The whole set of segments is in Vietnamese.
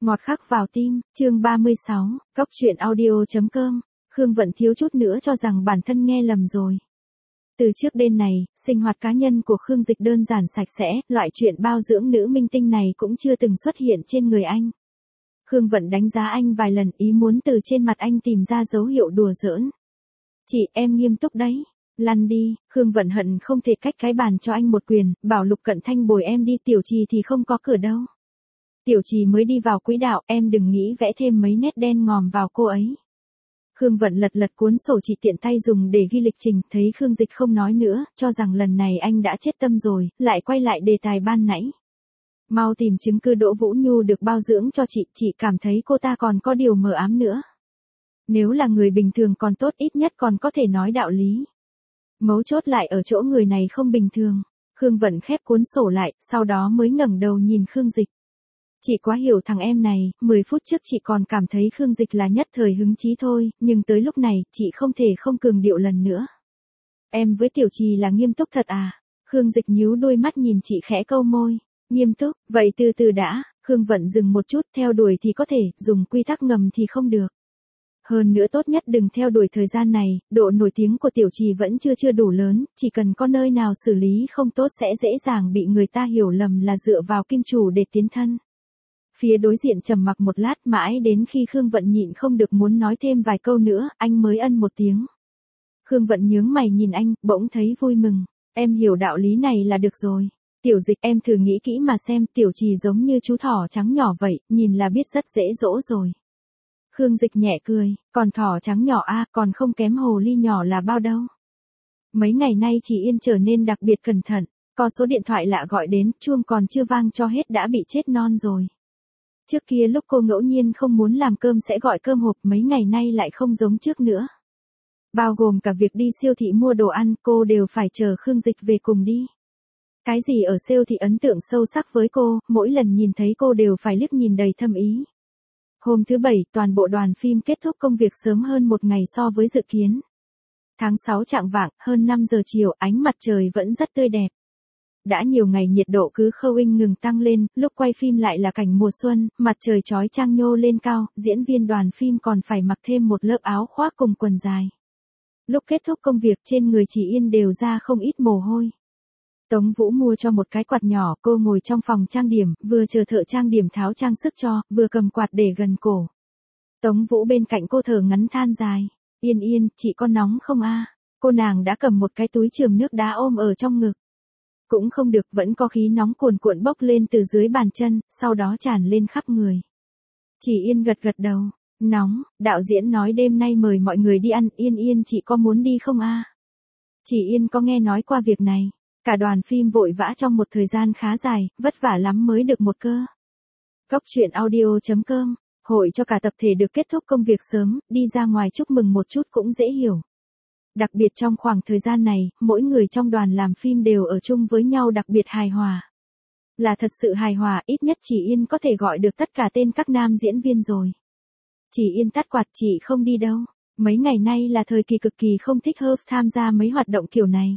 Ngọt khắc vào tim, chương 36, Cóc truyện audio.com, Khương Vận thiếu chút nữa cho rằng bản thân nghe lầm rồi. Từ trước đến này, sinh hoạt cá nhân của Khương Dịch đơn giản sạch sẽ, loại chuyện bao dưỡng nữ minh tinh này cũng chưa từng xuất hiện trên người anh. Khương Vận đánh giá anh vài lần, ý muốn từ trên mặt anh tìm ra dấu hiệu đùa giỡn. Chị, em nghiêm túc đấy. Lăn đi. Khương Vận hận không thể cách cái bàn cho anh một quyền, bảo Lục Cận Thanh bồi em đi, Tiểu Trì thì không có cửa đâu. Tiểu Trì mới đi vào quỹ đạo, em đừng nghĩ vẽ thêm mấy nét đen ngòm vào cô ấy. Khương Vận lật lật cuốn sổ chỉ tiện tay dùng để ghi lịch trình, thấy Khương Dịch không nói nữa, cho rằng lần này anh đã chết tâm rồi, lại quay lại đề tài ban nãy. Mau tìm chứng cứ Đỗ Vũ Nhu được bao dưỡng cho chị cảm thấy cô ta còn có điều mờ ám nữa. Nếu là người bình thường còn tốt, ít nhất còn có thể nói đạo lý. Mấu chốt lại ở chỗ người này không bình thường. Khương Vận khép cuốn sổ lại, sau đó mới ngẩng đầu nhìn Khương Dịch. Chị quá hiểu thằng em này, 10 phút trước chị còn cảm thấy Khương Dịch là nhất thời hứng chí thôi, nhưng tới lúc này, chị không thể không cường điệu lần nữa. Em với Tiểu Trì là nghiêm túc thật à? Khương Dịch nhíu đôi mắt nhìn chị khẽ câu môi. Nghiêm túc, vậy từ từ đã. Khương Vận dừng một chút, theo đuổi thì có thể, dùng quy tắc ngầm thì không được. Hơn nữa tốt nhất đừng theo đuổi thời gian này, độ nổi tiếng của Tiểu Trì vẫn chưa đủ lớn, chỉ cần có nơi nào xử lý không tốt sẽ dễ dàng bị người ta hiểu lầm là dựa vào kim chủ để tiến thân. Phía đối diện trầm mặc một lát, mãi đến khi Khương Vận nhịn không được muốn nói thêm vài câu nữa, anh mới ân một tiếng. Khương Vận nhướng mày nhìn anh, bỗng thấy vui mừng. Em hiểu đạo lý này là được rồi. Tiểu Dịch, em thử nghĩ kỹ mà xem, Tiểu Trì giống như chú thỏ trắng nhỏ vậy, nhìn là biết rất dễ dỗ rồi. Khương Dịch nhẹ cười, còn thỏ trắng nhỏ a, còn không kém hồ ly nhỏ là bao đâu. Mấy ngày nay chị Yên trở nên đặc biệt cẩn thận, có số điện thoại lạ gọi đến, chuông còn chưa vang cho hết đã bị chết non rồi. Trước kia lúc cô ngẫu nhiên không muốn làm cơm sẽ gọi cơm hộp, mấy ngày nay lại không giống trước nữa. Bao gồm cả việc đi siêu thị mua đồ ăn, cô đều phải chờ Khương Dịch về cùng đi. Cái gì ở siêu thị ấn tượng sâu sắc với cô, mỗi lần nhìn thấy cô đều phải liếc nhìn đầy thâm ý. Hôm thứ Bảy, toàn bộ đoàn phim kết thúc công việc sớm hơn một ngày so với dự kiến. Tháng 6 chạng vạng, hơn 5 giờ chiều, ánh mặt trời vẫn rất tươi đẹp. Đã nhiều ngày nhiệt độ cứ không ngừng tăng lên, lúc quay phim lại là cảnh mùa xuân, mặt trời chói chang nhô lên cao, diễn viên đoàn phim còn phải mặc thêm một lớp áo khoác cùng quần dài. Lúc kết thúc công việc trên người chị Yên đều ra không ít mồ hôi. Tống Vũ mua cho một cái quạt nhỏ, cô ngồi trong phòng trang điểm, vừa chờ thợ trang điểm tháo trang sức cho, vừa cầm quạt để gần cổ. Tống Vũ bên cạnh cô thở ngắn than dài. Yên, chị có nóng không a? Cô nàng đã cầm một cái túi chườm nước đá ôm ở trong ngực. Cũng không được, vẫn có khí nóng cuồn cuộn bốc lên từ dưới bàn chân, sau đó tràn lên khắp người. Chị Yên gật đầu. Nóng, đạo diễn nói đêm nay mời mọi người đi ăn, Yên chị có muốn đi không a? Chị Yên có nghe nói qua việc này. Cả đoàn phim vội vã trong một thời gian khá dài, vất vả lắm mới được một cơ. Cóc truyện audio.com, hội cho cả tập thể được kết thúc công việc sớm, đi ra ngoài chúc mừng một chút cũng dễ hiểu. Đặc biệt trong khoảng thời gian này, mỗi người trong đoàn làm phim đều ở chung với nhau đặc biệt hài hòa. Là thật sự hài hòa, ít nhất chị Yên có thể gọi được tất cả tên các nam diễn viên rồi. Chị Yên tắt quạt, chị không đi đâu. Mấy ngày nay là thời kỳ cực kỳ không thích hợp tham gia mấy hoạt động kiểu này.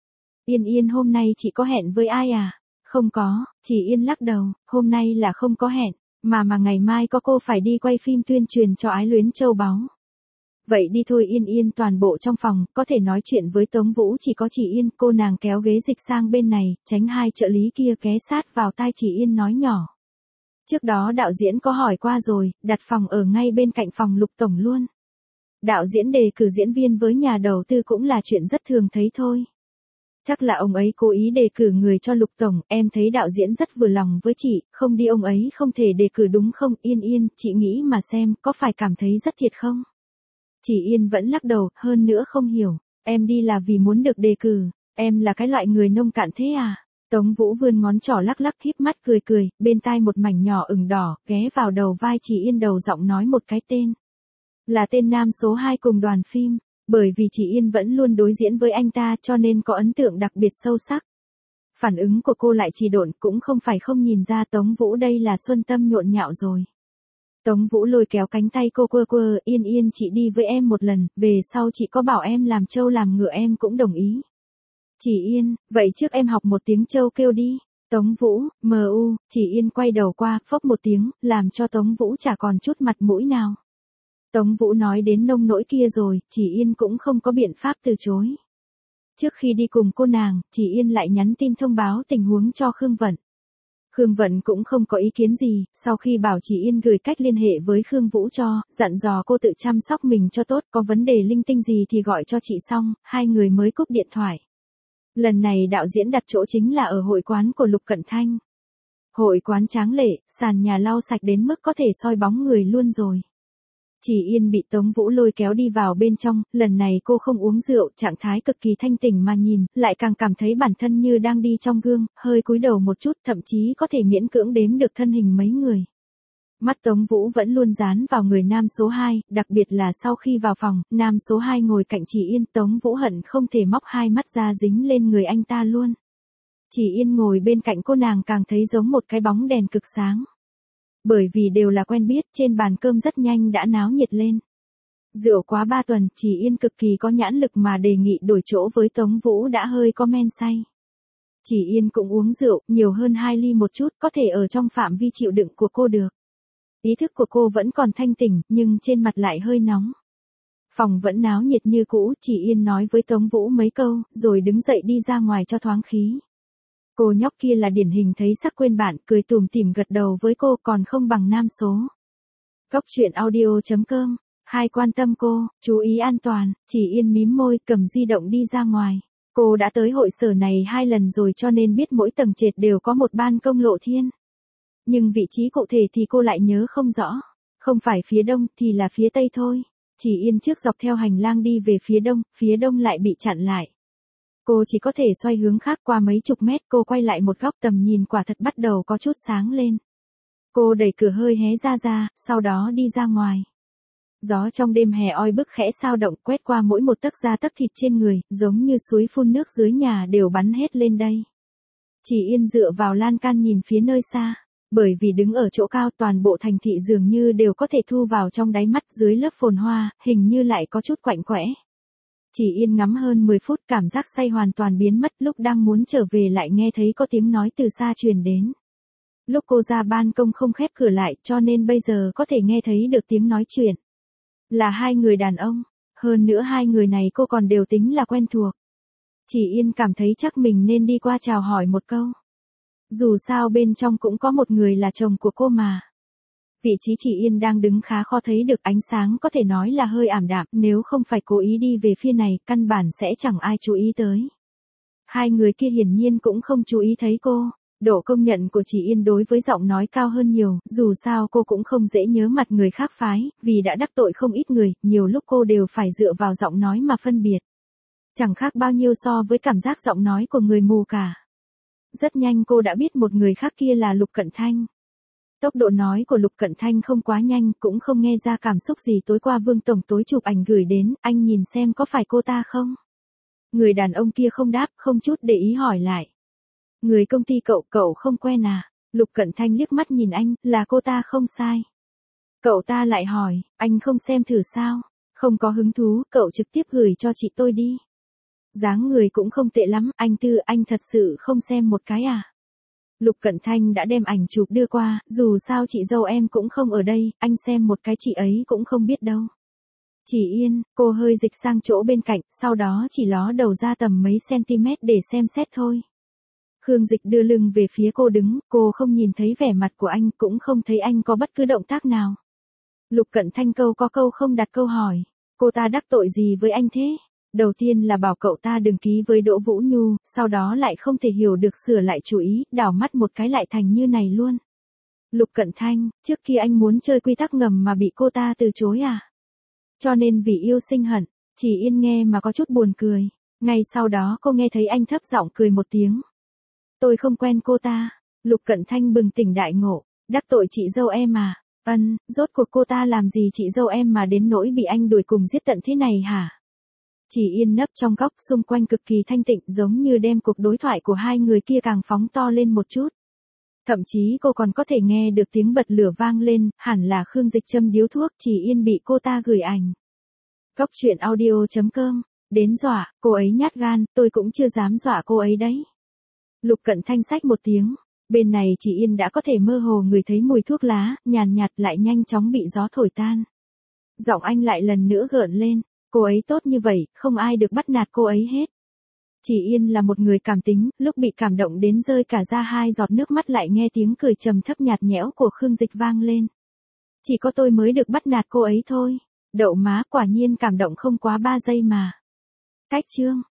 Yên hôm nay chị có hẹn với ai à? Không có, chị Yên lắc đầu, hôm nay là không có hẹn, mà ngày mai có cô phải đi quay phim tuyên truyền cho Ái Luyến Châu Báu. Vậy đi thôi. Yên toàn bộ trong phòng, có thể nói chuyện với Tống Vũ chỉ có chị Yên, cô nàng kéo ghế dịch sang bên này, tránh hai trợ lý kia ghé sát vào tai chị Yên nói nhỏ. Trước đó đạo diễn có hỏi qua rồi, đặt phòng ở ngay bên cạnh phòng Lục Tổng luôn. Đạo diễn đề cử diễn viên với nhà đầu tư cũng là chuyện rất thường thấy thôi. Chắc là ông ấy cố ý đề cử người cho Lục Tổng, em thấy đạo diễn rất vừa lòng với chị, không đi ông ấy không thể đề cử đúng không? Yên, chị nghĩ mà xem, có phải cảm thấy rất thiệt không? Chị Yên vẫn lắc đầu, hơn nữa không hiểu, em đi là vì muốn được đề cử, em là cái loại người nông cạn thế à? Tống Vũ vươn ngón trỏ lắc híp mắt cười, bên tai một mảnh nhỏ ửng đỏ, ghé vào đầu vai chị Yên đầu giọng nói một cái tên. Là tên nam số 2 cùng đoàn phim. Bởi vì chị Yên vẫn luôn đối diễn với anh ta cho nên có ấn tượng đặc biệt sâu sắc. Phản ứng của cô lại trì độn, cũng không phải không nhìn ra Tống Vũ đây là xuân tâm nhộn nhạo rồi. Tống Vũ lôi kéo cánh tay cô quơ, Yên chị đi với em một lần, về sau chị có bảo em làm trâu làm ngựa em cũng đồng ý. Chị Yên, vậy trước em học một tiếng trâu kêu đi. Tống Vũ, MU, chỉ Yên quay đầu qua, phốc một tiếng, làm cho Tống Vũ chả còn chút mặt mũi nào. Tống Vũ nói đến nông nỗi kia rồi, chỉ Yên cũng không có biện pháp từ chối. Trước khi đi cùng cô nàng, chỉ Yên lại nhắn tin thông báo tình huống cho Khương Vận. Khương Vận cũng không có ý kiến gì, sau khi bảo chỉ Yên gửi cách liên hệ với Khương Vũ cho, dặn dò cô tự chăm sóc mình cho tốt, có vấn đề linh tinh gì thì gọi cho chị xong, hai người mới cúp điện thoại. Lần này đạo diễn đặt chỗ chính là ở hội quán của Lục Cận Thanh. Hội quán tráng lệ, sàn nhà lau sạch đến mức có thể soi bóng người luôn rồi. Chỉ Yên bị Tống Vũ lôi kéo đi vào bên trong, lần này cô không uống rượu, trạng thái cực kỳ thanh tỉnh mà nhìn, lại càng cảm thấy bản thân như đang đi trong gương, hơi cúi đầu một chút, thậm chí có thể miễn cưỡng đếm được thân hình mấy người. Mắt Tống Vũ vẫn luôn dán vào người nam số 2, đặc biệt là sau khi vào phòng, nam số 2 ngồi cạnh Chỉ Yên, Tống Vũ hận không thể móc hai mắt ra dính lên người anh ta luôn. Chỉ Yên ngồi bên cạnh cô nàng càng thấy giống một cái bóng đèn cực sáng. Bởi vì đều là quen biết, trên bàn cơm rất nhanh đã náo nhiệt lên. Rượu quá 3 tuần, Chỉ Yên cực kỳ có nhãn lực mà đề nghị đổi chỗ với Tống Vũ đã hơi có men say. Chỉ Yên cũng uống rượu, nhiều hơn 2 ly một chút, có thể ở trong phạm vi chịu đựng của cô được. Ý thức của cô vẫn còn thanh tỉnh, nhưng trên mặt lại hơi nóng. Phòng vẫn náo nhiệt như cũ, Chỉ Yên nói với Tống Vũ mấy câu, rồi đứng dậy đi ra ngoài cho thoáng khí. Cô nhóc kia là điển hình thấy sắc quên bạn, cười tủm tỉm gật đầu với cô, còn không bằng nam số. Góc truyện audio.com, hai quan tâm cô, chú ý an toàn, Chỉ Yên mím môi, cầm di động đi ra ngoài. Cô đã tới hội sở này 2 lần rồi cho nên biết mỗi tầng trệt đều có một ban công lộ thiên. Nhưng vị trí cụ thể thì cô lại nhớ không rõ. Không phải phía đông thì là phía tây thôi. Chỉ Yên trước dọc theo hành lang đi về phía đông lại bị chặn lại. Cô chỉ có thể xoay hướng khác, qua mấy chục mét cô quay lại một góc, tầm nhìn quả thật bắt đầu có chút sáng lên. Cô đẩy cửa hơi hé ra, sau đó đi ra ngoài. Gió trong đêm hè oi bức khẽ xao động, quét qua mỗi một tấc da tấc thịt trên người, giống như suối phun nước dưới nhà đều bắn hết lên đây. Chỉ Yên dựa vào lan can nhìn phía nơi xa. Bởi vì đứng ở chỗ cao, toàn bộ thành thị dường như đều có thể thu vào trong đáy mắt, dưới lớp phồn hoa, hình như lại có chút quạnh quẽ. Chỉ Yên ngắm hơn 10 phút, cảm giác say hoàn toàn biến mất, lúc đang muốn trở về lại nghe thấy có tiếng nói từ xa truyền đến. Lúc cô ra ban công không khép cửa lại, cho nên bây giờ có thể nghe thấy được tiếng nói chuyện. Là 2 người đàn ông, hơn nữa 2 người này cô còn đều tính là quen thuộc. Chỉ Yên cảm thấy chắc mình nên đi qua chào hỏi một câu. Dù sao bên trong cũng có một người là chồng của cô mà. Vị trí Chỉ Yên đang đứng khá khó thấy được, ánh sáng có thể nói là hơi ảm đạm, nếu không phải cố ý đi về phía này, căn bản sẽ chẳng ai chú ý tới. 2 người kia hiển nhiên cũng không chú ý thấy cô. Độ công nhận của Chỉ Yên đối với giọng nói cao hơn nhiều, dù sao cô cũng không dễ nhớ mặt người khác phái, vì đã đắc tội không ít người, nhiều lúc cô đều phải dựa vào giọng nói mà phân biệt. Chẳng khác bao nhiêu so với cảm giác giọng nói của người mù cả. Rất nhanh cô đã biết một người khác kia là Lục Cận Thanh. Tốc độ nói của Lục Cận Thanh không quá nhanh, cũng không nghe ra cảm xúc gì. Tối qua Vương Tổng tối chụp ảnh gửi đến, anh nhìn xem có phải cô ta không? Người đàn ông kia không đáp, không chút để ý hỏi lại. Người công ty cậu không quen à? Lục Cận Thanh liếc mắt nhìn anh, là cô ta không sai. Cậu ta lại hỏi, anh không xem thử sao? Không có hứng thú, cậu trực tiếp gửi cho chị tôi đi. Dáng người cũng không tệ lắm, anh thật sự không xem một cái à? Lục Cận Thanh đã đem ảnh chụp đưa qua, dù sao chị dâu em cũng không ở đây, anh xem một cái chị ấy cũng không biết đâu. Chỉ Yên, cô hơi dịch sang chỗ bên cạnh, sau đó chỉ ló đầu ra tầm mấy cm để xem xét thôi. Khương Dịch đưa lưng về phía cô đứng, cô không nhìn thấy vẻ mặt của anh, cũng không thấy anh có bất cứ động tác nào. Lục Cận Thanh câu có câu không đặt câu hỏi, cô ta đắc tội gì với anh thế? Đầu tiên là bảo cậu ta đừng ký với Đỗ Vũ Nhu, sau đó lại không thể hiểu được sửa lại chủ ý, đảo mắt một cái lại thành như này luôn. Lục Cận Thanh, trước kia anh muốn chơi quy tắc ngầm mà bị cô ta từ chối à? Cho nên vì yêu sinh hận. Chỉ Yên nghe mà có chút buồn cười. Ngay sau đó cô nghe thấy anh thấp giọng cười một tiếng. Tôi không quen cô ta. Lục Cận Thanh bừng tỉnh đại ngộ. Đắc tội chị dâu em à? Rốt cuộc cô ta làm gì chị dâu em mà đến nỗi bị anh đuổi cùng giết tận thế này hả? Chỉ Yên nấp trong góc, xung quanh cực kỳ thanh tịnh, giống như đem cuộc đối thoại của 2 người kia càng phóng to lên một chút. Thậm chí cô còn có thể nghe được tiếng bật lửa vang lên, hẳn là Khương Dịch châm điếu thuốc. Chỉ Yên bị cô ta gửi ảnh. Góc truyện audio.com, đến dọa, cô ấy nhát gan, tôi cũng chưa dám dọa cô ấy đấy. Lục Cận Thanh xách một tiếng, Bên này chị Yên đã có thể mơ hồ ngửi thấy mùi thuốc lá, nhàn nhạt lại nhanh chóng bị gió thổi tan. Giọng anh lại lần nữa gợn lên, cô ấy tốt như vậy, không ai được bắt nạt cô ấy hết. Chị Yên là một người cảm tính, lúc bị cảm động đến rơi cả ra 2 giọt nước mắt lại nghe tiếng cười trầm thấp nhạt nhẽo của Khương Dịch vang lên. Chỉ có tôi mới được bắt nạt cô ấy thôi. Đậu má, quả nhiên cảm động không quá 3 giây mà. Cách chương